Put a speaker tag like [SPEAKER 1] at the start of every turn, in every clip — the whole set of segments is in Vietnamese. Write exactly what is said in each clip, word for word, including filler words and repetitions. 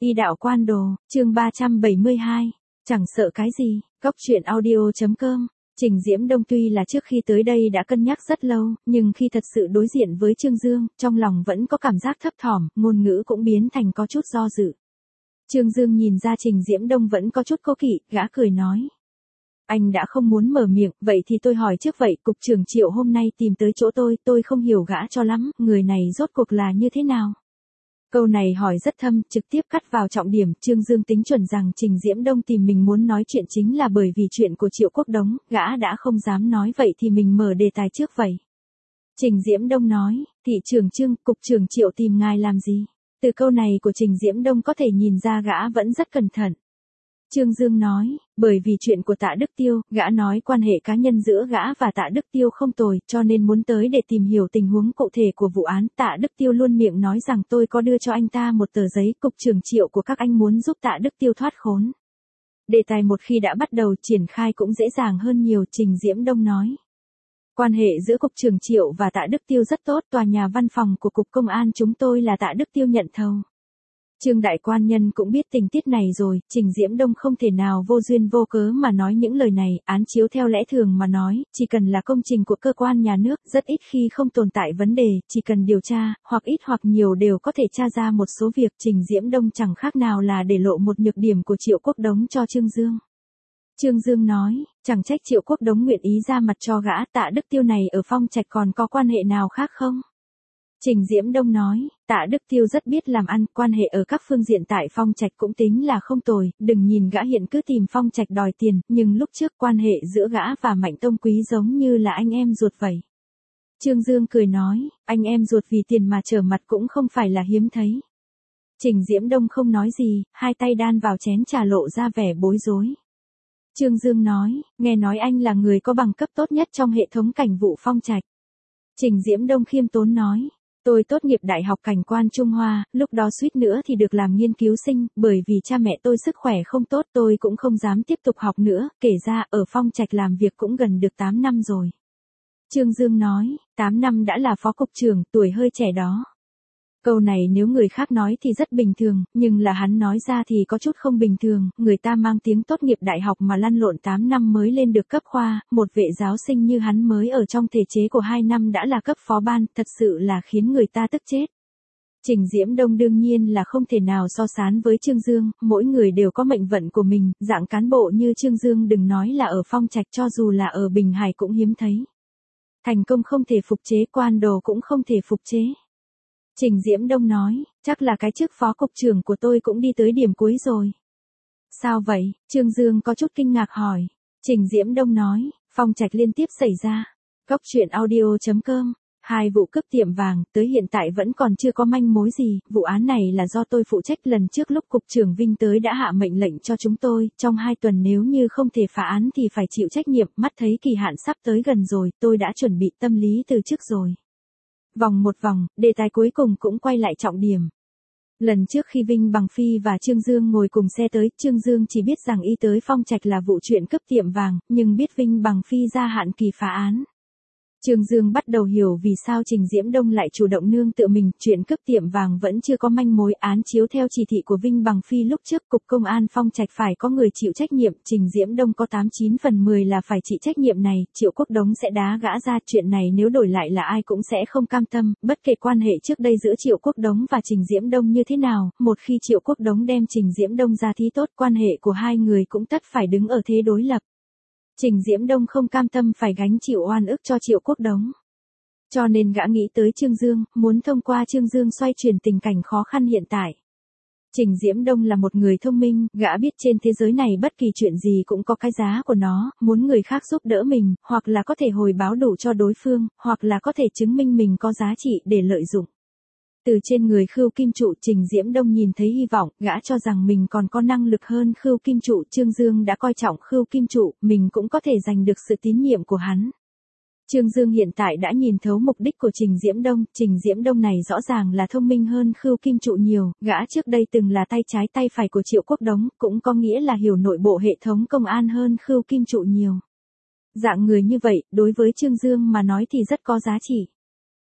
[SPEAKER 1] Y đạo quan đồ, chương ba trăm bảy mươi hai, chẳng sợ cái gì, Cốc truyện audio chấm com. Trình Diễm Đông tuy là trước khi tới đây đã cân nhắc rất lâu, nhưng khi thật sự đối diện với Trương Dương, trong lòng vẫn có cảm giác thấp thỏm, ngôn ngữ cũng biến thành có chút do dự. Trương Dương nhìn ra Trình Diễm Đông vẫn có chút cố kỵ, gã cười nói. Anh đã không muốn mở miệng, vậy thì tôi hỏi trước vậy, cục trưởng Triệu hôm nay tìm tới chỗ tôi, tôi không hiểu gã cho lắm, người này rốt cuộc là như thế nào? Câu này hỏi rất thâm, trực tiếp cắt vào trọng điểm, Trương Dương tính chuẩn rằng Trình Diễm Đông tìm mình muốn nói chuyện chính là bởi vì chuyện của Triệu Quốc Đống, gã đã không dám nói vậy thì mình mở đề tài trước vậy. Trình Diễm Đông nói, thị trưởng Trương, cục trưởng Triệu tìm ngài làm gì? Từ câu này của Trình Diễm Đông có thể nhìn ra gã vẫn rất cẩn thận. Trương Dương nói, bởi vì chuyện của Tạ Đức Tiêu, gã nói quan hệ cá nhân giữa gã và Tạ Đức Tiêu không tồi, cho nên muốn tới để tìm hiểu tình huống cụ thể của vụ án. Tạ Đức Tiêu luôn miệng nói rằng tôi có đưa cho anh ta một tờ giấy, cục trưởng Triệu của các anh muốn giúp Tạ Đức Tiêu thoát khốn. Đề tài một khi đã bắt đầu triển khai cũng dễ dàng hơn nhiều, Trình Diễm Đông nói. Quan hệ giữa cục trưởng Triệu và Tạ Đức Tiêu rất tốt, tòa nhà văn phòng của cục công an chúng tôi là Tạ Đức Tiêu nhận thầu. Trương đại quan nhân cũng biết tình tiết này rồi, Trình Diễm Đông không thể nào vô duyên vô cớ mà nói những lời này, án chiếu theo lẽ thường mà nói, chỉ cần là công trình của cơ quan nhà nước, rất ít khi không tồn tại vấn đề, chỉ cần điều tra, hoặc ít hoặc nhiều đều có thể tra ra một số việc. Trình Diễm Đông chẳng khác nào là để lộ một nhược điểm của Triệu Quốc Đống cho Trương Dương. Trương Dương nói, chẳng trách Triệu Quốc Đống nguyện ý ra mặt cho gã. Tạ Đức Tiêu này ở Phong Trạch còn có quan hệ nào khác không? Trình Diễm Đông nói, Tạ Đức Tiêu rất biết làm ăn, quan hệ ở các phương diện tại Phong Trạch cũng tính là không tồi, đừng nhìn gã hiện cứ tìm Phong Trạch đòi tiền, nhưng lúc trước quan hệ giữa gã và Mạnh Tông Quý giống như là anh em ruột vậy. Trương Dương cười nói, anh em ruột vì tiền mà trở mặt cũng không phải là hiếm thấy. Trình Diễm Đông không nói gì, hai tay đan vào chén trà lộ ra vẻ bối rối. Trương Dương nói, nghe nói anh là người có bằng cấp tốt nhất trong hệ thống cảnh vụ Phong Trạch. Trình Diễm Đông khiêm tốn nói. Tôi tốt nghiệp Đại học Cảnh quan Trung Hoa, lúc đó suýt nữa thì được làm nghiên cứu sinh, bởi vì cha mẹ tôi sức khỏe không tốt tôi cũng không dám tiếp tục học nữa, kể ra ở Phong Trạch làm việc cũng gần được tám năm rồi. Trương Dương nói, tám năm đã là phó cục trưởng, tuổi hơi trẻ đó. Câu này nếu người khác nói thì rất bình thường, nhưng là hắn nói ra thì có chút không bình thường, người ta mang tiếng tốt nghiệp đại học mà lăn lộn tám năm mới lên được cấp khoa, một vệ giáo sinh như hắn mới ở trong thể chế của hai năm đã là cấp phó ban, thật sự là khiến người ta tức chết. Trình Diễm Đông đương nhiên là không thể nào so sánh với Trương Dương, mỗi người đều có mệnh vận của mình, dạng cán bộ như Trương Dương đừng nói là ở Phong Trạch cho dù là ở Bình Hải cũng hiếm thấy. Thành công không thể phục chế, quan đồ cũng không thể phục chế. Trình Diễm Đông nói, chắc là cái chức phó cục trưởng của tôi cũng đi tới điểm cuối rồi. Sao vậy? Trương Dương có chút kinh ngạc hỏi. Trình Diễm Đông nói, Phong Trạch liên tiếp xảy ra. Cốc truyện audio chấm com, hai vụ cướp tiệm vàng, tới hiện tại vẫn còn chưa có manh mối gì, vụ án này là do tôi phụ trách, lần trước lúc cục trưởng Vinh tới đã hạ mệnh lệnh cho chúng tôi, trong hai tuần nếu như không thể phá án thì phải chịu trách nhiệm, mắt thấy kỳ hạn sắp tới gần rồi, tôi đã chuẩn bị tâm lý từ trước rồi. Vòng một vòng, đề tài cuối cùng cũng quay lại trọng điểm. Lần trước khi Vinh Bằng Phi và Trương Dương ngồi cùng xe tới, Trương Dương chỉ biết rằng y tới Phong Trạch là vụ chuyện cướp tiệm vàng, nhưng biết Vinh Bằng Phi gia hạn kỳ phá án. Trương Dương bắt đầu hiểu vì sao Trình Diễm Đông lại chủ động nương tựa mình, chuyện cướp tiệm vàng vẫn chưa có manh mối, án chiếu theo chỉ thị của Vinh Bằng Phi lúc trước, cục công an Phong Trạch phải có người chịu trách nhiệm, Trình Diễm Đông có tám chín phần mười là phải chịu trách nhiệm này, Triệu Quốc Đống sẽ đá gã ra, chuyện này nếu đổi lại là ai cũng sẽ không cam tâm, bất kể quan hệ trước đây giữa Triệu Quốc Đống và Trình Diễm Đông như thế nào, một khi Triệu Quốc Đống đem Trình Diễm Đông ra thí tốt, quan hệ của hai người cũng tất phải đứng ở thế đối lập. Trình Diễm Đông không cam tâm phải gánh chịu oan ức cho Triệu Quốc Đống. Cho nên gã nghĩ tới Trương Dương, muốn thông qua Trương Dương xoay chuyển tình cảnh khó khăn hiện tại. Trình Diễm Đông là một người thông minh, gã biết trên thế giới này bất kỳ chuyện gì cũng có cái giá của nó, muốn người khác giúp đỡ mình, hoặc là có thể hồi báo đủ cho đối phương, hoặc là có thể chứng minh mình có giá trị để lợi dụng. Từ trên người Khưu Kim Trụ, Trình Diễm Đông nhìn thấy hy vọng, gã cho rằng mình còn có năng lực hơn Khưu Kim Trụ, Trương Dương đã coi trọng Khưu Kim Trụ, mình cũng có thể giành được sự tín nhiệm của hắn. Trương Dương hiện tại đã nhìn thấu mục đích của Trình Diễm Đông, Trình Diễm Đông này rõ ràng là thông minh hơn Khưu Kim Trụ nhiều, gã trước đây từng là tay trái tay phải của Triệu Quốc Đống, cũng có nghĩa là hiểu nội bộ hệ thống công an hơn Khưu Kim Trụ nhiều. Dạng người như vậy, đối với Trương Dương mà nói thì rất có giá trị.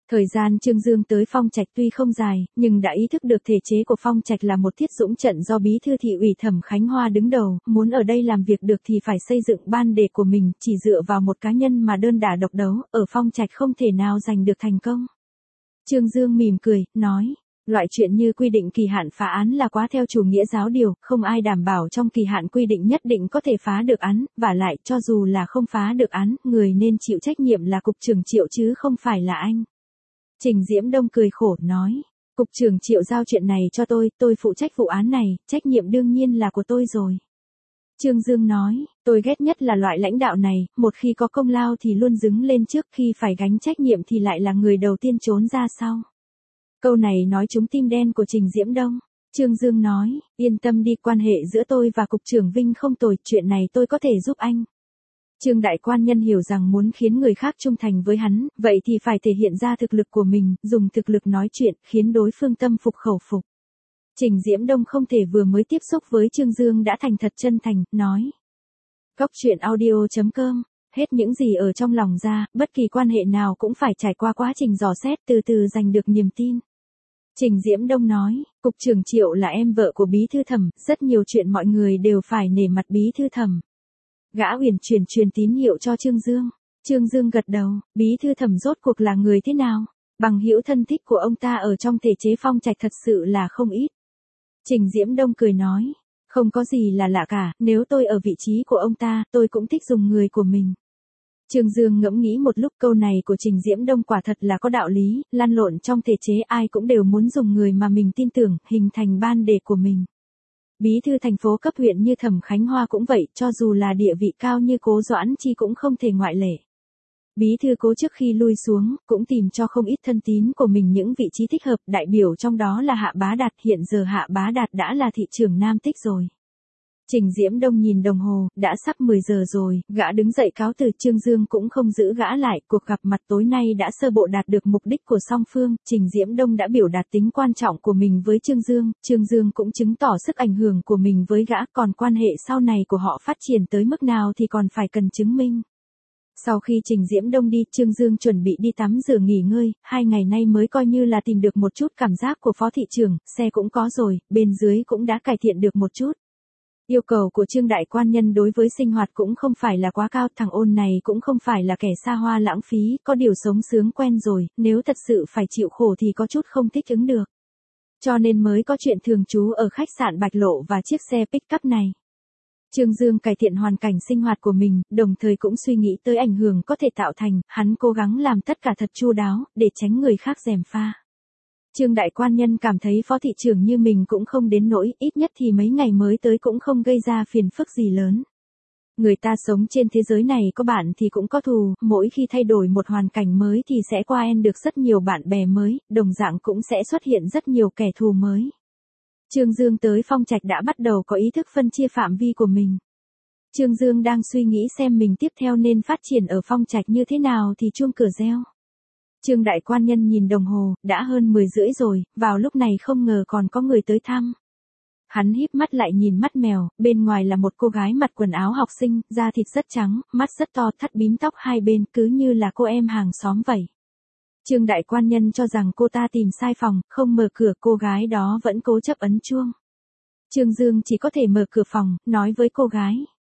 [SPEAKER 1] Thời gian Trương Dương tới Phong Trạch tuy không dài, nhưng đã ý thức được thể chế của Phong Trạch là một thiết dũng trận do bí thư thị ủy Thẩm Khánh Hoa đứng đầu, muốn ở đây làm việc được thì phải xây dựng ban đề của mình, chỉ dựa vào một cá nhân mà đơn đả độc đấu, ở Phong Trạch không thể nào giành được thành công. Trương Dương mỉm cười, nói, loại chuyện như quy định kỳ hạn phá án là quá theo chủ nghĩa giáo điều, không ai đảm bảo trong kỳ hạn quy định nhất định có thể phá được án, vả lại cho dù là không phá được án, người nên chịu trách nhiệm là cục trưởng Triệu chứ không phải là anh. Trình Diễm Đông cười khổ, nói, cục trưởng Triệu giao chuyện này cho tôi, tôi phụ trách vụ án này, trách nhiệm đương nhiên là của tôi rồi. Trương Dương nói, tôi ghét nhất là loại lãnh đạo này, một khi có công lao thì luôn đứng lên trước, khi phải gánh trách nhiệm thì lại là người đầu tiên trốn ra sau. Câu này nói trúng tim đen của Trình Diễm Đông. Trương Dương nói, yên tâm đi, quan hệ giữa tôi và cục trưởng Vinh không tồi, chuyện này tôi có thể giúp anh. Trương đại quan nhân hiểu rằng muốn khiến người khác trung thành với hắn, vậy thì phải thể hiện ra thực lực của mình, dùng thực lực nói chuyện, khiến đối phương tâm phục khẩu phục. Trình Diễm Đông không thể vừa mới tiếp xúc với Trương Dương đã thành thật chân thành, nói. Góc truyện audio chấm com, hết những gì ở trong lòng ra, bất kỳ quan hệ nào cũng phải trải qua quá trình dò xét từ từ giành được niềm tin. Trình Diễm Đông nói, cục trưởng Triệu là em vợ của bí thư Thẩm, rất nhiều chuyện mọi người đều phải nể mặt bí thư Thẩm. Gã uyển chuyển truyền tín hiệu cho Trương Dương. Trương Dương gật đầu, bí thư Thẩm rốt cuộc là người thế nào? Bằng hữu thân thích của ông ta ở trong thể chế Phong Trạch thật sự là không ít. Trình Diễm Đông cười nói, không có gì là lạ cả, nếu tôi ở vị trí của ông ta, tôi cũng thích dùng người của mình. Trương Dương ngẫm nghĩ một lúc, câu này của Trình Diễm Đông quả thật là có đạo lý, lăn lộn trong thể chế ai cũng đều muốn dùng người mà mình tin tưởng, hình thành ban đề của mình. Bí thư thành phố cấp huyện như Thẩm Khánh Hoa cũng vậy, cho dù là địa vị cao như Cố Doãn Chi cũng không thể ngoại lệ. Bí thư Cố trước khi lui xuống, cũng tìm cho không ít thân tín của mình những vị trí thích hợp, đại biểu trong đó là Hạ Bá Đạt, hiện giờ Hạ Bá Đạt đã là thị trưởng Nam Tích rồi. Trình Diễm Đông nhìn đồng hồ, đã sắp mười giờ rồi, gã đứng dậy cáo từ. Trương Dương cũng không giữ gã lại, cuộc gặp mặt tối nay đã sơ bộ đạt được mục đích của song phương, Trình Diễm Đông đã biểu đạt tính quan trọng của mình với Trương Dương, Trương Dương cũng chứng tỏ sức ảnh hưởng của mình với gã, còn quan hệ sau này của họ phát triển tới mức nào thì còn phải cần chứng minh. Sau khi Trình Diễm Đông đi, Trương Dương chuẩn bị đi tắm rửa nghỉ ngơi, hai ngày nay mới coi như là tìm được một chút cảm giác của phó thị trưởng, xe cũng có rồi, bên dưới cũng đã cải thiện được một chút. Yêu cầu của Trương đại quan nhân đối với sinh hoạt cũng không phải là quá cao, thằng ôn này cũng không phải là kẻ xa hoa lãng phí, có điều sống sướng quen rồi, nếu thật sự phải chịu khổ thì có chút không thích ứng được. Cho nên mới có chuyện thường trú ở khách sạn Bạch Lộ và chiếc xe pick-up này. Trương Dương cải thiện hoàn cảnh sinh hoạt của mình, đồng thời cũng suy nghĩ tới ảnh hưởng có thể tạo thành, hắn cố gắng làm tất cả thật chu đáo, để tránh người khác gièm pha. Trương đại quan nhân cảm thấy phó thị trưởng như mình cũng không đến nỗi, ít nhất thì mấy ngày mới tới cũng không gây ra phiền phức gì lớn. Người ta sống trên thế giới này có bạn thì cũng có thù, mỗi khi thay đổi một hoàn cảnh mới thì sẽ qua en được rất nhiều bạn bè mới, đồng dạng cũng sẽ xuất hiện rất nhiều kẻ thù mới. Trương Dương tới Phong Trạch đã bắt đầu có ý thức phân chia phạm vi của mình. Trương Dương đang suy nghĩ xem mình tiếp theo nên phát triển ở Phong Trạch như thế nào thì chuông cửa reo. Trương đại quan nhân nhìn đồng hồ, đã hơn mười rưỡi rồi, vào lúc này không ngờ còn có người tới thăm. Hắn híp mắt lại nhìn mắt mèo, bên ngoài là một cô gái mặc quần áo học sinh, da thịt rất trắng, mắt rất to, thắt bím tóc hai bên, cứ như là cô em hàng xóm vậy. Trương đại quan nhân cho rằng cô ta tìm sai phòng, không mở cửa, cô gái đó vẫn cố chấp ấn chuông. Trương Dương chỉ có thể mở cửa phòng, nói với cô gái.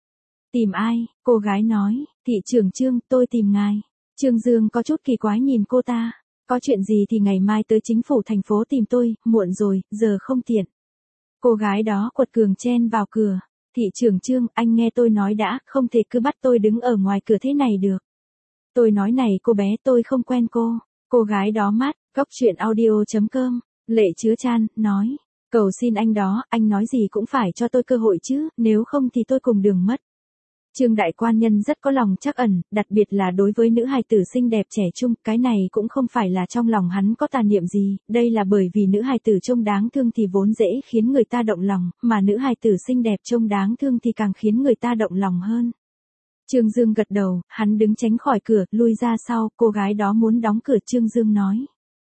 [SPEAKER 1] Tìm ai? Cô gái nói, thị trưởng Trương, tôi tìm ngài. Trương Dương có chút kỳ quái nhìn cô ta. Có chuyện gì thì ngày mai tới chính phủ thành phố tìm tôi, muộn rồi, giờ không tiện. Cô gái đó quật cường chen vào cửa. Thị trưởng Trương, anh nghe tôi nói đã, không thể cứ bắt tôi đứng ở ngoài cửa thế này được. Tôi nói này cô bé, tôi không quen cô. Cô gái đó mát, góc truyện audio chấm com, Lệ Chứa Chan, nói. Cầu xin anh đó, anh nói gì cũng phải cho tôi cơ hội chứ, nếu không thì tôi cùng đường mất. Trương đại quan nhân rất có lòng trắc ẩn, đặc biệt là đối với nữ hài tử xinh đẹp trẻ trung, cái này cũng không phải là trong lòng hắn có tà niệm gì, đây là bởi vì nữ hài tử trông đáng thương thì vốn dễ khiến người ta động lòng, mà nữ hài tử xinh đẹp trông đáng thương thì càng khiến người ta động lòng hơn. Trương Dương gật đầu, hắn đứng tránh khỏi cửa, lui ra sau, cô gái đó muốn đóng cửa. Trương Dương nói.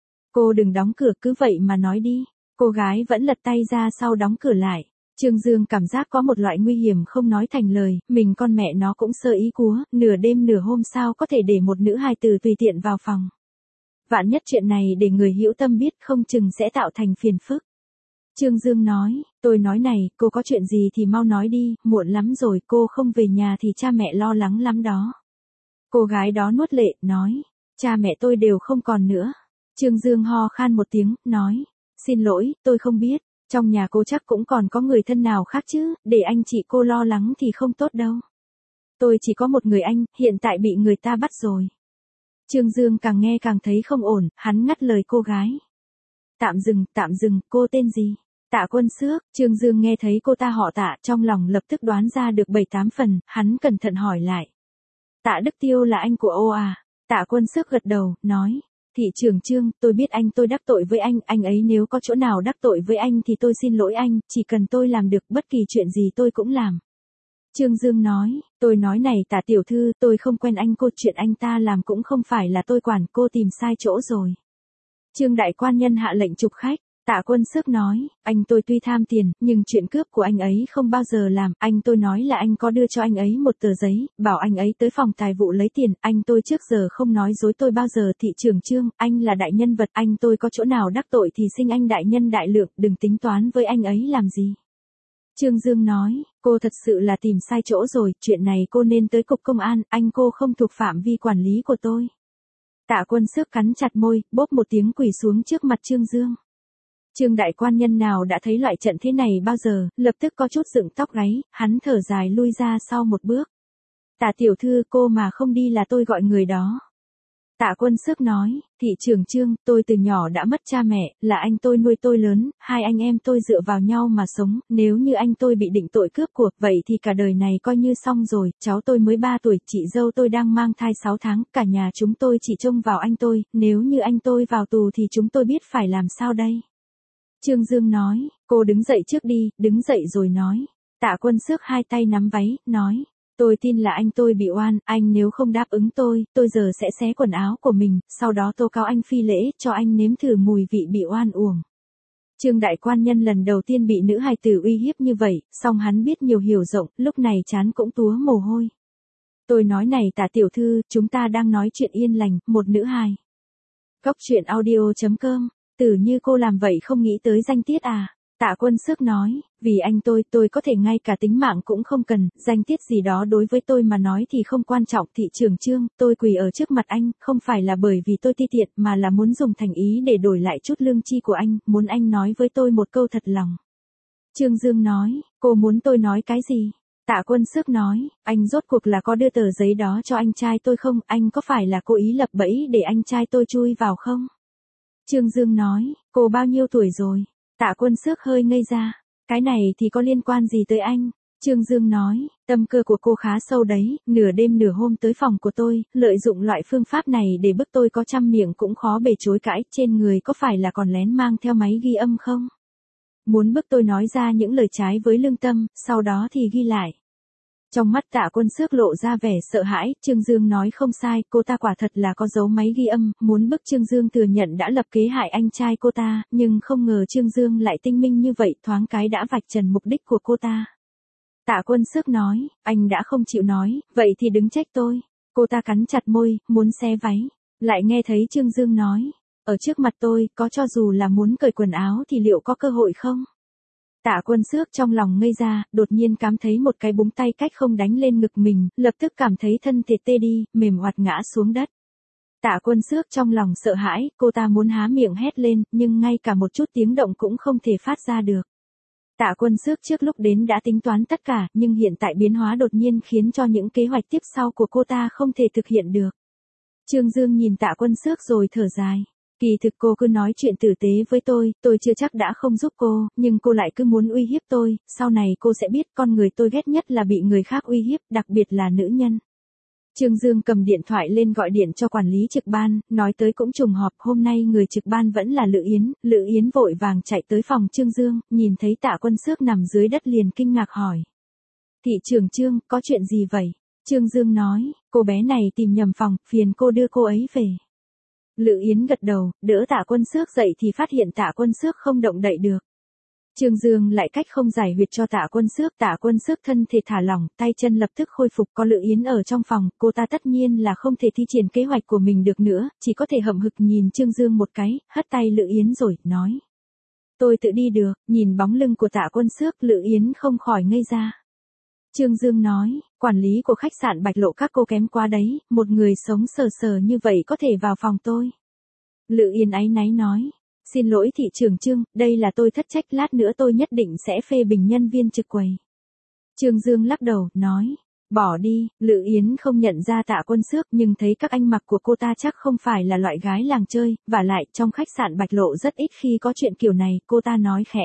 [SPEAKER 1] Cô đừng đóng cửa, cứ vậy mà nói đi. Cô gái vẫn lật tay ra sau đóng cửa lại. Trương Dương cảm giác có một loại nguy hiểm không nói thành lời, mình con mẹ nó cũng sơ ý cúa, nửa đêm nửa hôm sao có thể để một nữ hài tử tùy tiện vào phòng. Vạn nhất chuyện này để người hữu tâm biết không chừng sẽ tạo thành phiền phức. Trương Dương nói, tôi nói này, cô có chuyện gì thì mau nói đi, muộn lắm rồi, cô không về nhà thì cha mẹ lo lắng lắm đó. Cô gái đó nuốt lệ, nói, cha mẹ tôi đều không còn nữa. Trương Dương ho khan một tiếng, nói, xin lỗi, tôi không biết, trong nhà cô chắc cũng còn có người thân nào khác chứ, để anh chị cô lo lắng thì không tốt đâu. Tôi chỉ có một người anh, hiện tại bị người ta bắt rồi. Trương Dương càng nghe càng thấy không ổn, hắn ngắt lời cô gái. Tạm dừng, tạm dừng, cô tên gì? Tạ Quân Xước. Trương Dương nghe thấy cô ta họ Tạ, trong lòng lập tức đoán ra được bảy tám phần, hắn cẩn thận hỏi lại. Tạ Đức Tiêu là anh của ô à? Tạ Quân Xước gật đầu, nói. Thị trưởng Trương, tôi biết anh tôi đắc tội với anh, anh ấy nếu có chỗ nào đắc tội với anh thì tôi xin lỗi anh, chỉ cần tôi làm được bất kỳ chuyện gì tôi cũng làm. Trương Dương nói, tôi nói này Tạ tiểu thư, tôi không quen anh cô, chuyện anh ta làm cũng không phải là tôi quản, cô tìm sai chỗ rồi. Trương đại quan nhân hạ lệnh chụp khách. Tạ Quân Xước nói, anh tôi tuy tham tiền, nhưng chuyện cướp của anh ấy không bao giờ làm, anh tôi nói là anh có đưa cho anh ấy một tờ giấy, bảo anh ấy tới phòng tài vụ lấy tiền, anh tôi trước giờ không nói dối tôi bao giờ. Thị trưởng Trương, anh là đại nhân vật, anh tôi có chỗ nào đắc tội thì xin anh đại nhân đại lượng, đừng tính toán với anh ấy làm gì. Trương Dương nói, cô thật sự là tìm sai chỗ rồi, chuyện này cô nên tới cục công an, anh cô không thuộc phạm vi quản lý của tôi. Tạ Quân Xước cắn chặt môi, bốp một tiếng quỳ xuống trước mặt Trương Dương. Trương đại quan nhân nào đã thấy loại trận thế này bao giờ, lập tức có chút dựng tóc gáy, hắn thở dài lui ra sau một bước. Tạ tiểu thư, cô mà không đi là tôi gọi người đó. Tạ Quân Xước nói, thị trưởng Trương, tôi từ nhỏ đã mất cha mẹ, là anh tôi nuôi tôi lớn, hai anh em tôi dựa vào nhau mà sống, nếu như anh tôi bị định tội cướp của, vậy thì cả đời này coi như xong rồi, cháu tôi mới ba tuổi, chị dâu tôi đang mang thai sáu tháng, cả nhà chúng tôi chỉ trông vào anh tôi, nếu như anh tôi vào tù thì chúng tôi biết phải làm sao đây. Trương Dương nói, cô đứng dậy trước đi, đứng dậy rồi nói. Tạ Quân Xước hai tay nắm váy, nói. Tôi tin là anh tôi bị oan, anh nếu không đáp ứng tôi, tôi giờ sẽ xé quần áo của mình, sau đó tố cáo anh phi lễ, cho anh nếm thử mùi vị bị oan uổng. Trương đại quan nhân lần đầu tiên bị nữ hài tử uy hiếp như vậy, song hắn biết nhiều hiểu rộng, lúc này trán cũng túa mồ hôi. Tôi nói này Tạ tiểu thư, chúng ta đang nói chuyện yên lành, một nữ hài. Góc truyện audio chấm com. Tử như cô làm vậy không nghĩ tới danh tiết à? Tạ Quân Xước nói, vì anh tôi, tôi có thể ngay cả tính mạng cũng không cần, danh tiết gì đó đối với tôi mà nói thì không quan trọng. Thị trưởng Trương, tôi quỳ ở trước mặt anh, không phải là bởi vì tôi ti tiện mà là muốn dùng thành ý để đổi lại chút lương chi của anh, muốn anh nói với tôi một câu thật lòng. Trương Dương nói, cô muốn tôi nói cái gì? Tạ Quân Xước nói, anh rốt cuộc là có đưa tờ giấy đó cho anh trai tôi không, anh có phải là cố ý lập bẫy để anh trai tôi chui vào không? Trương Dương nói, cô bao nhiêu tuổi rồi? Tạ Quân Xước hơi ngây ra, cái này thì có liên quan gì tới anh? Trương Dương nói, tâm cơ của cô khá sâu đấy, nửa đêm nửa hôm tới phòng của tôi, lợi dụng loại phương pháp này để bức tôi có trăm miệng cũng khó bề chối cãi, trên người có phải là còn lén mang theo máy ghi âm không? Muốn bức tôi nói ra những lời trái với lương tâm, sau đó thì ghi lại. Trong mắt Tạ Quân Xước lộ ra vẻ sợ hãi, Trương Dương nói không sai, cô ta quả thật là có dấu máy ghi âm, muốn bức Trương Dương thừa nhận đã lập kế hại anh trai cô ta, nhưng không ngờ Trương Dương lại tinh minh như vậy, thoáng cái đã vạch trần mục đích của cô ta. Tạ Quân Xước nói, anh đã không chịu nói, vậy thì đứng trách tôi. Cô ta cắn chặt môi, muốn xé váy, lại nghe thấy Trương Dương nói, ở trước mặt tôi, có cho dù là muốn cởi quần áo thì liệu có cơ hội không? Tạ Quân Xước trong lòng ngây ra, đột nhiên cảm thấy một cái búng tay cách không đánh lên ngực mình, lập tức cảm thấy thân thể tê đi, mềm oặt ngã xuống đất. Tạ Quân Xước trong lòng sợ hãi, cô ta muốn há miệng hét lên, nhưng ngay cả một chút tiếng động cũng không thể phát ra được. Tạ Quân Xước trước lúc đến đã tính toán tất cả, nhưng hiện tại biến hóa đột nhiên khiến cho những kế hoạch tiếp sau của cô ta không thể thực hiện được. Trương Dương nhìn Tạ Quân Xước rồi thở dài. Kỳ thực cô cứ nói chuyện tử tế với tôi, tôi chưa chắc đã không giúp cô, nhưng cô lại cứ muốn uy hiếp tôi, sau này cô sẽ biết con người tôi ghét nhất là bị người khác uy hiếp, đặc biệt là nữ nhân. Trương Dương cầm điện thoại lên gọi điện cho quản lý trực ban, nói tới cũng trùng họp, hôm nay người trực ban vẫn là Lữ Yến, Lữ Yến vội vàng chạy tới phòng Trương Dương, nhìn thấy Tạ Quân Xước nằm dưới đất liền kinh ngạc hỏi. Thị trưởng Trương, có chuyện gì vậy? Trương Dương nói, cô bé này tìm nhầm phòng, phiền cô đưa cô ấy về. Lữ Yến gật đầu, đỡ Tạ Quân Xước dậy thì phát hiện Tạ Quân Xước không động đậy được. Trương Dương lại cách không giải huyệt cho Tạ Quân Xước, Tạ Quân Xước thân thể thả lỏng, tay chân lập tức khôi phục, có Lự Yến ở trong phòng, cô ta tất nhiên là không thể thi triển kế hoạch của mình được nữa, chỉ có thể hậm hực nhìn Trương Dương một cái, hất tay Lự Yến rồi, nói. Tôi tự đi được, nhìn bóng lưng của Tạ Quân Xước, Lự Yến không khỏi ngây ra. Trương Dương nói, quản lý của khách sạn Bạch Lộ các cô kém quá đấy, một người sống sờ sờ như vậy có thể vào phòng tôi. Lự Yến áy náy nói. Xin lỗi thị trưởng Trương, đây là tôi thất trách, lát nữa tôi nhất định sẽ phê bình nhân viên trực quầy. Trương Dương lắc đầu, nói, bỏ đi. Lự Yến không nhận ra Tạ Quân Xước nhưng thấy các anh mặc của cô ta chắc không phải là loại gái làng chơi, vả lại trong khách sạn Bạch Lộ rất ít khi có chuyện kiểu này, cô ta nói khẽ.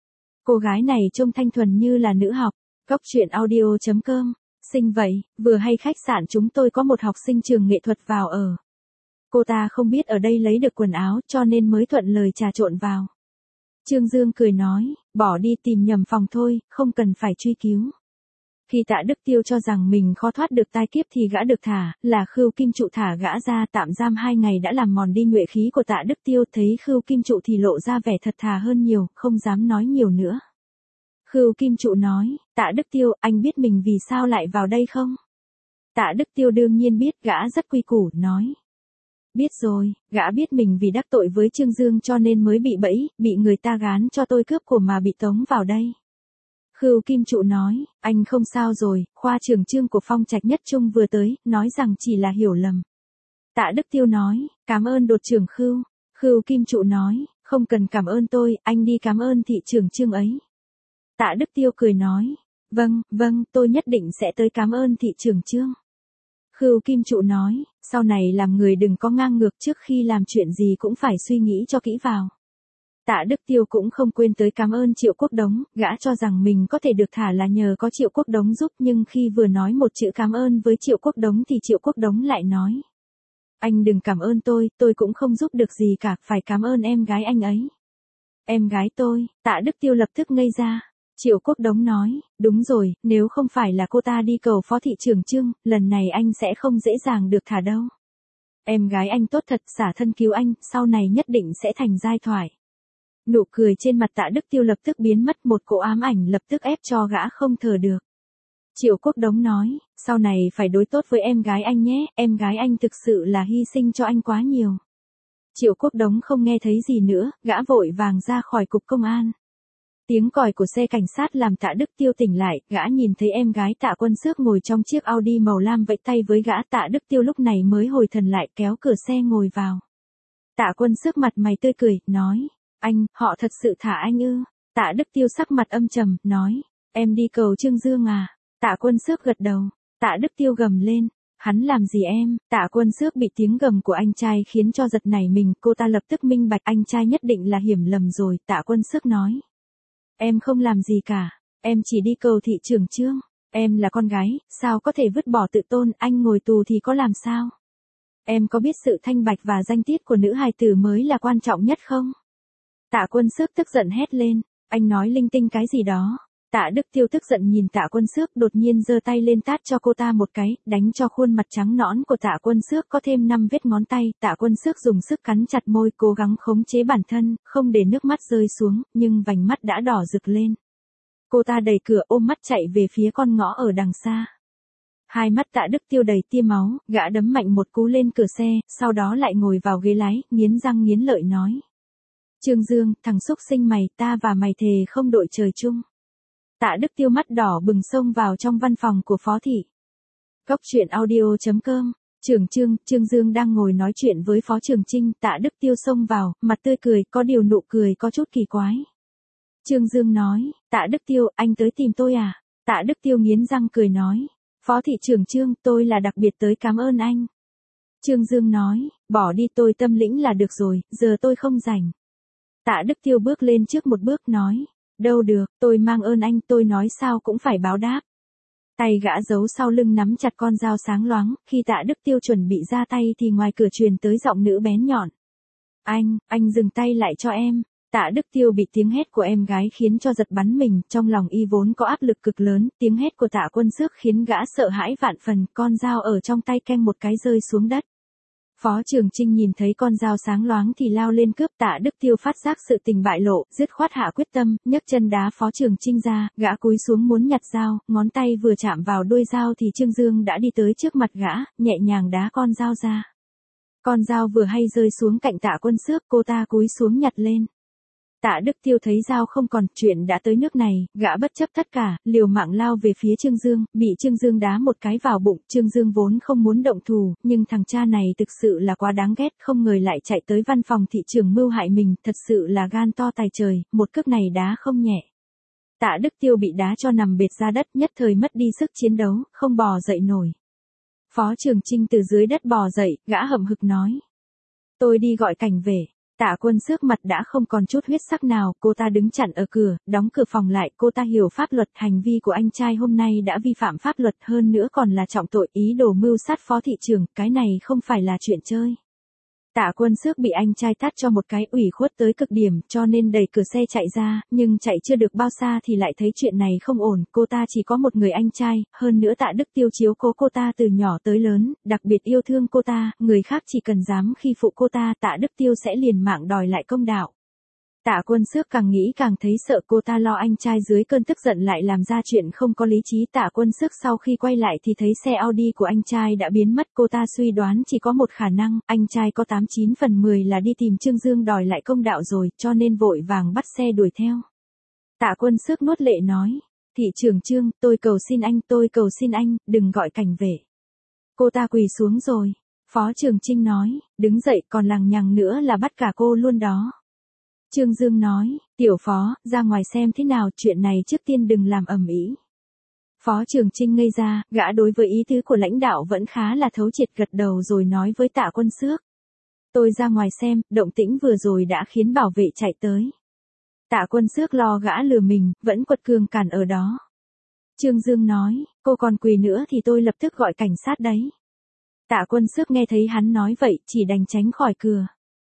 [SPEAKER 1] Cô gái này trông thanh thuần như là nữ học. Góc truyện audio chấm com, xinh vậy, vừa hay khách sạn chúng tôi có một học sinh trường nghệ thuật vào ở. Cô ta không biết ở đây lấy được quần áo cho nên mới thuận lời trà trộn vào. Trương Dương cười nói, bỏ đi, tìm nhầm phòng thôi, không cần phải truy cứu. Khi Tạ Đức Tiêu cho rằng mình khó thoát được tai kiếp thì gã được thả, là Khưu Kim Trụ thả gã ra tạm giam hai ngày đã làm mòn đi nhuệ khí của Tạ Đức Tiêu, thấy Khưu Kim Trụ thì lộ ra vẻ thật thà hơn nhiều, không dám nói nhiều nữa. Khưu Kim Trụ nói, Tạ Đức Tiêu, anh biết mình vì sao lại vào đây không? Tạ Đức Tiêu đương nhiên biết, gã rất quy củ, nói. Biết rồi, gã biết mình vì đắc tội với Trương Dương cho nên mới bị bẫy, bị người ta gán cho tôi cướp của mà bị tống vào đây. Khưu Kim Trụ nói, anh không sao rồi, khoa trưởng Trương của Phong Trạch Nhất Trung vừa tới, nói rằng chỉ là hiểu lầm. Tạ Đức Tiêu nói, cảm ơn đột trưởng Khưu. Khưu Kim Trụ nói, không cần cảm ơn tôi, anh đi cảm ơn thị trưởng Trương ấy. Tạ Đức Tiêu cười nói, vâng, vâng, tôi nhất định sẽ tới cảm ơn thị trưởng Trương. Khưu Kim Trụ nói, sau này làm người đừng có ngang ngược, trước khi làm chuyện gì cũng phải suy nghĩ cho kỹ vào. Tạ Đức Tiêu cũng không quên tới cảm ơn Triệu Quốc Đống, gã cho rằng mình có thể được thả là nhờ có Triệu Quốc Đống giúp, nhưng khi vừa nói một chữ cảm ơn với Triệu Quốc Đống thì Triệu Quốc Đống lại nói. Anh đừng cảm ơn tôi, tôi cũng không giúp được gì cả, phải cảm ơn em gái anh ấy. Em gái tôi, Tạ Đức Tiêu lập tức ngây ra. Triệu Quốc Đống nói, đúng rồi, nếu không phải là cô ta đi cầu phó thị trưởng Trương, lần này anh sẽ không dễ dàng được thả đâu. Em gái anh tốt thật, xả thân cứu anh, sau này nhất định sẽ thành giai thoại. Nụ cười trên mặt Tạ Đức Tiêu lập tức biến mất, một cỗ ám ảnh lập tức ép cho gã không thở được. Triệu Quốc Đống nói, sau này phải đối tốt với em gái anh nhé, em gái anh thực sự là hy sinh cho anh quá nhiều. Triệu Quốc Đống không nghe thấy gì nữa, gã vội vàng ra khỏi cục công an. Tiếng còi của xe cảnh sát làm Tạ Đức Tiêu tỉnh lại, gã nhìn thấy em gái Tạ Quân Xước ngồi trong chiếc Audi màu lam vẫy tay với gã. Tạ Đức Tiêu lúc này mới hồi thần lại, kéo cửa xe ngồi vào. Tạ Quân Xước mặt mày tươi cười, nói, anh, họ thật sự thả anh ư? Tạ Đức Tiêu sắc mặt âm trầm, nói, em đi cầu Trương Dương à? Tạ Quân Xước gật đầu. Tạ Đức Tiêu gầm lên, hắn làm gì em? Tạ Quân Xước bị tiếng gầm của anh trai khiến cho giật nảy mình, cô ta lập tức minh bạch anh trai nhất định là hiểu lầm rồi. Tạ Quân Xước nói, em không làm gì cả, em chỉ đi cầu thị trưởng Trương, em là con gái, sao có thể vứt bỏ tự tôn, anh ngồi tù thì có làm sao? Em có biết sự thanh bạch và danh tiết của nữ hài tử mới là quan trọng nhất không? Tạ Quân Xước tức giận hét lên, anh nói linh tinh cái gì đó? Tạ Đức Tiêu tức giận nhìn Tạ Quân Xước, đột nhiên giơ tay lên tát cho cô ta một cái, đánh cho khuôn mặt trắng nõn của Tạ Quân Xước có thêm năm vết ngón tay. Tạ Quân Xước dùng sức cắn chặt môi, cố gắng khống chế bản thân, không để nước mắt rơi xuống, nhưng vành mắt đã đỏ rực lên. Cô ta đẩy cửa ôm mắt chạy về phía con ngõ ở đằng xa. Hai mắt Tạ Đức Tiêu đầy tia máu, gã đấm mạnh một cú lên cửa xe, sau đó lại ngồi vào ghế lái, nghiến răng nghiến lợi nói. Trương Dương, thằng xúc sinh mày, ta và mày thề không đội trời chung. Tạ Đức Tiêu mắt đỏ bừng xông vào trong văn phòng của phó thị. Góc truyện audio chấm com, trưởng Trương, Trương Dương đang ngồi nói chuyện với phó trưởng Trinh. Tạ Đức Tiêu xông vào, mặt tươi cười, có điều nụ cười có chút kỳ quái. Trương Dương nói, Tạ Đức Tiêu, anh tới tìm tôi à? Tạ Đức Tiêu nghiến răng cười nói, phó thị trưởng Trương, tôi là đặc biệt tới cảm ơn anh. Trương Dương nói, bỏ đi, tôi tâm lĩnh là được rồi, giờ tôi không rảnh. Tạ Đức Tiêu bước lên trước một bước nói, đâu được, tôi mang ơn anh, tôi nói sao cũng phải báo đáp. Tay gã giấu sau lưng nắm chặt con dao sáng loáng, khi Tạ Đức Tiêu chuẩn bị ra tay thì ngoài cửa truyền tới giọng nữ bén nhọn. Anh, anh dừng tay lại cho em. Tạ Đức Tiêu bị tiếng hét của em gái khiến cho giật bắn mình, trong lòng y vốn có áp lực cực lớn, tiếng hét của Tạ Quân Xước khiến gã sợ hãi vạn phần, con dao ở trong tay keng một cái rơi xuống đất. Phó Trường Chinh nhìn thấy con dao sáng loáng thì lao lên cướp. Tạ Đức Tiêu phát giác sự tình bại lộ, dứt khoát hạ quyết tâm, nhấc chân đá Phó Trường Chinh ra, gã cúi xuống muốn nhặt dao, ngón tay vừa chạm vào đuôi dao thì Trương Dương đã đi tới trước mặt gã, nhẹ nhàng đá con dao ra. Con dao vừa hay rơi xuống cạnh Tạ Quân Xước, cô ta cúi xuống nhặt lên. Tạ Đức Tiêu thấy dao không còn, chuyện đã tới nước này, gã bất chấp tất cả, liều mạng lao về phía Trương Dương, bị Trương Dương đá một cái vào bụng. Trương Dương vốn không muốn động thủ, nhưng thằng cha này thực sự là quá đáng ghét, không ngờ lại chạy tới văn phòng thị trưởng mưu hại mình, thật sự là gan to tài trời, một cước này đá không nhẹ. Tạ Đức Tiêu bị đá cho nằm bệt ra đất, nhất thời mất đi sức chiến đấu, không bò dậy nổi. Phó Trường Chinh từ dưới đất bò dậy, gã hậm hực nói: "Tôi đi gọi cảnh về." Tạ Quân Xước mặt đã không còn chút huyết sắc nào, cô ta đứng chặn ở cửa, đóng cửa phòng lại. Cô ta hiểu pháp luật, hành vi của anh trai hôm nay đã vi phạm pháp luật, hơn nữa còn là trọng tội, ý đồ mưu sát phó thị trưởng, cái này không phải là chuyện chơi. Tạ Quân Xước bị anh trai tát cho một cái, ủy khuất tới cực điểm, cho nên đẩy cửa xe chạy ra, nhưng chạy chưa được bao xa thì lại thấy chuyện này không ổn. Cô ta chỉ có một người anh trai, hơn nữa Tạ Đức Tiêu chiếu cố cô ta từ nhỏ tới lớn, đặc biệt yêu thương cô ta, người khác chỉ cần dám khi phụ cô ta, Tạ Đức Tiêu sẽ liền mạng đòi lại công đạo. Tạ Quân Xước càng nghĩ càng thấy sợ, cô ta lo anh trai dưới cơn tức giận lại làm ra chuyện không có lý trí. Tạ Quân Xước sau khi quay lại thì thấy xe Audi của anh trai đã biến mất, cô ta suy đoán chỉ có một khả năng, anh trai có tám chín phần mười là đi tìm Trương Dương đòi lại công đạo rồi, cho nên vội vàng bắt xe đuổi theo. Tạ Quân Xước nuốt lệ nói: "Thị trưởng Trương, tôi cầu xin anh, tôi cầu xin anh, đừng gọi cảnh về." Cô ta quỳ xuống rồi. Phó Trường Chinh nói: "Đứng dậy, còn lằng nhằng nữa là bắt cả cô luôn đó." Trương Dương nói: "Tiểu Phó, ra ngoài xem thế nào, chuyện này trước tiên đừng làm ầm ĩ." Phó Trường Chinh ngây ra, gã đối với ý tứ của lãnh đạo vẫn khá là thấu triệt, gật đầu rồi nói với Tạ Quân Xước: "Tôi ra ngoài xem, động tĩnh vừa rồi đã khiến bảo vệ chạy tới." Tạ Quân Xước lo gã lừa mình, vẫn quật cường cản ở đó. Trương Dương nói: "Cô còn quỳ nữa thì tôi lập tức gọi cảnh sát đấy." Tạ Quân Xước nghe thấy hắn nói vậy, chỉ đành tránh khỏi cửa.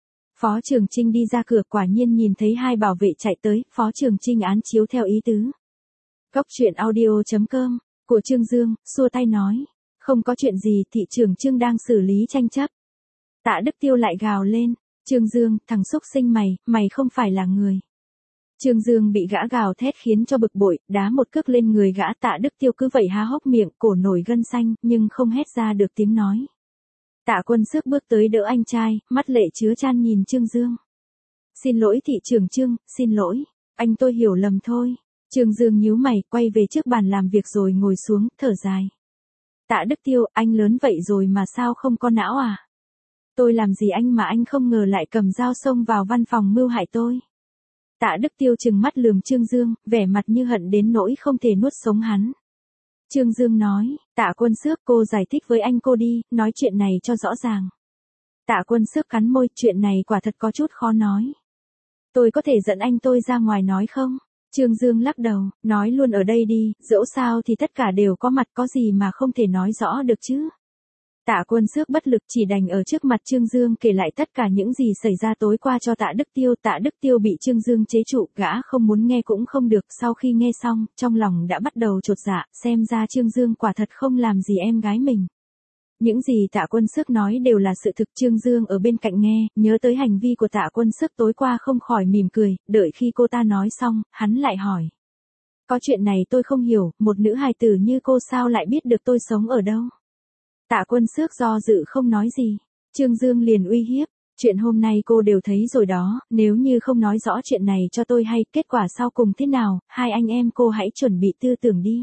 [SPEAKER 1] Phó Trường Chinh đi ra cửa, quả nhiên nhìn thấy hai bảo vệ chạy tới. Phó Trường Chinh án chiếu theo ý tứ. Góc truyện audio chấm com của Trương Dương, xua tay nói: "Không có chuyện gì, thị trưởng Trương đang xử lý tranh chấp." Tạ Đức Tiêu lại gào lên: "Trương Dương, thằng xúc sinh mày, mày không phải là người." Trương Dương bị gã gào thét khiến cho bực bội, đá một cước lên người gã. Tạ Đức Tiêu cứ vậy há hốc miệng, cổ nổi gân xanh, nhưng không hét ra được tiếng nói. Tạ Quân Xước bước tới đỡ anh trai, mắt lệ chứa chan nhìn Trương Dương. "Xin lỗi thị trưởng Trương, xin lỗi, anh tôi hiểu lầm thôi." Trương Dương nhíu mày, quay về trước bàn làm việc rồi ngồi xuống, thở dài. "Tạ Đức Tiêu, anh lớn vậy rồi mà sao không có não à? Tôi làm gì anh mà anh không ngờ lại cầm dao xông vào văn phòng mưu hại tôi?" Tạ Đức Tiêu trừng mắt lườm Trương Dương, vẻ mặt như hận đến nỗi không thể nuốt sống hắn. Trương Dương nói: "Tạ Quân Xước, cô giải thích với anh cô đi, nói chuyện này cho rõ ràng." Tạ Quân Xước cắn môi, chuyện này quả thật có chút khó nói. "Tôi có thể dẫn anh tôi ra ngoài nói không?" Trương Dương lắc đầu, nói luôn ở đây đi, dẫu sao thì tất cả đều có mặt, có gì mà không thể nói rõ được chứ. Tạ Quân Xước bất lực, chỉ đành ở trước mặt Trương Dương kể lại tất cả những gì xảy ra tối qua cho Tạ Đức Tiêu. Tạ Đức Tiêu bị Trương Dương chế trụ, gã không muốn nghe cũng không được. Sau khi nghe xong, trong lòng đã bắt đầu chột dạ, xem ra Trương Dương quả thật không làm gì em gái mình. Những gì Tạ Quân Xước nói đều là sự thực. Trương Dương ở bên cạnh nghe, nhớ tới hành vi của Tạ Quân Xước tối qua không khỏi mỉm cười, đợi khi cô ta nói xong, hắn lại hỏi: "Có chuyện này tôi không hiểu, một nữ hài tử như cô sao lại biết được tôi sống ở đâu?" Tạ Quân Xước do dự không nói gì. Trương Dương liền uy hiếp: "Chuyện hôm nay cô đều thấy rồi đó, nếu như không nói rõ chuyện này cho tôi hay, kết quả sau cùng thế nào, hai anh em cô hãy chuẩn bị tư tưởng đi."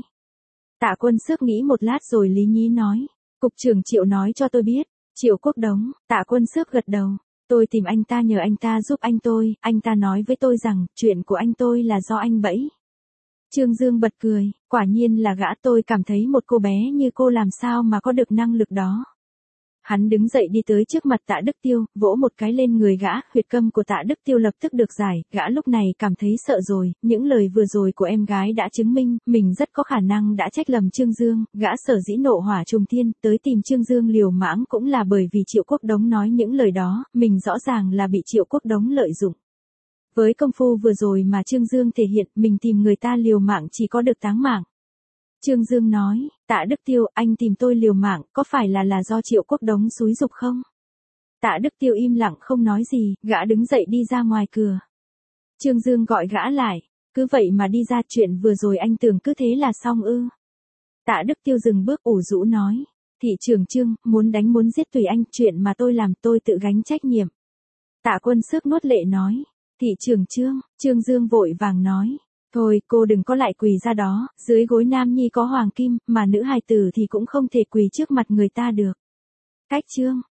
[SPEAKER 1] Tạ Quân Xước nghĩ một lát rồi lý nhí nói: "Cục trưởng Triệu nói cho tôi biết." "Triệu Quốc Đống." Tạ Quân Xước gật đầu. "Tôi tìm anh ta nhờ anh ta giúp anh tôi, anh ta nói với tôi rằng, chuyện của anh tôi là do anh bẫy." Trương Dương bật cười: "Quả nhiên là gã, tôi cảm thấy một cô bé như cô làm sao mà có được năng lực đó." Hắn đứng dậy đi tới trước mặt Tạ Đức Tiêu, vỗ một cái lên người gã, huyệt câm của Tạ Đức Tiêu lập tức được giải. Gã lúc này cảm thấy sợ rồi, những lời vừa rồi của em gái đã chứng minh, mình rất có khả năng đã trách lầm Trương Dương. Gã sở dĩ nộ hỏa trùng thiên, tới tìm Trương Dương liều mãng cũng là bởi vì Triệu Quốc Đống nói những lời đó, mình rõ ràng là bị Triệu Quốc Đống lợi dụng. Với công phu vừa rồi mà Trương Dương thể hiện, mình tìm người ta liều mạng chỉ có được táng mạng. Trương Dương nói: "Tạ Đức Tiêu, anh tìm tôi liều mạng, có phải là là do Triệu Quốc Đống xúi giục không?" Tạ Đức Tiêu im lặng không nói gì, gã đứng dậy đi ra ngoài cửa. Trương Dương gọi gã lại, cứ vậy mà đi ra, chuyện vừa rồi anh tưởng cứ thế là xong ư. Tạ Đức Tiêu dừng bước ủ rũ nói, thị trưởng Trương, muốn đánh muốn giết tùy anh, chuyện mà tôi làm tôi tự gánh trách nhiệm. Tạ Quân Xước nuốt lệ nói, thị trưởng Trương, Trương Dương vội vàng nói, thôi cô đừng có lại quỳ ra đó, dưới gối nam nhi có hoàng kim, mà nữ hài tử thì cũng không thể quỳ trước mặt người ta được. Cách Trương.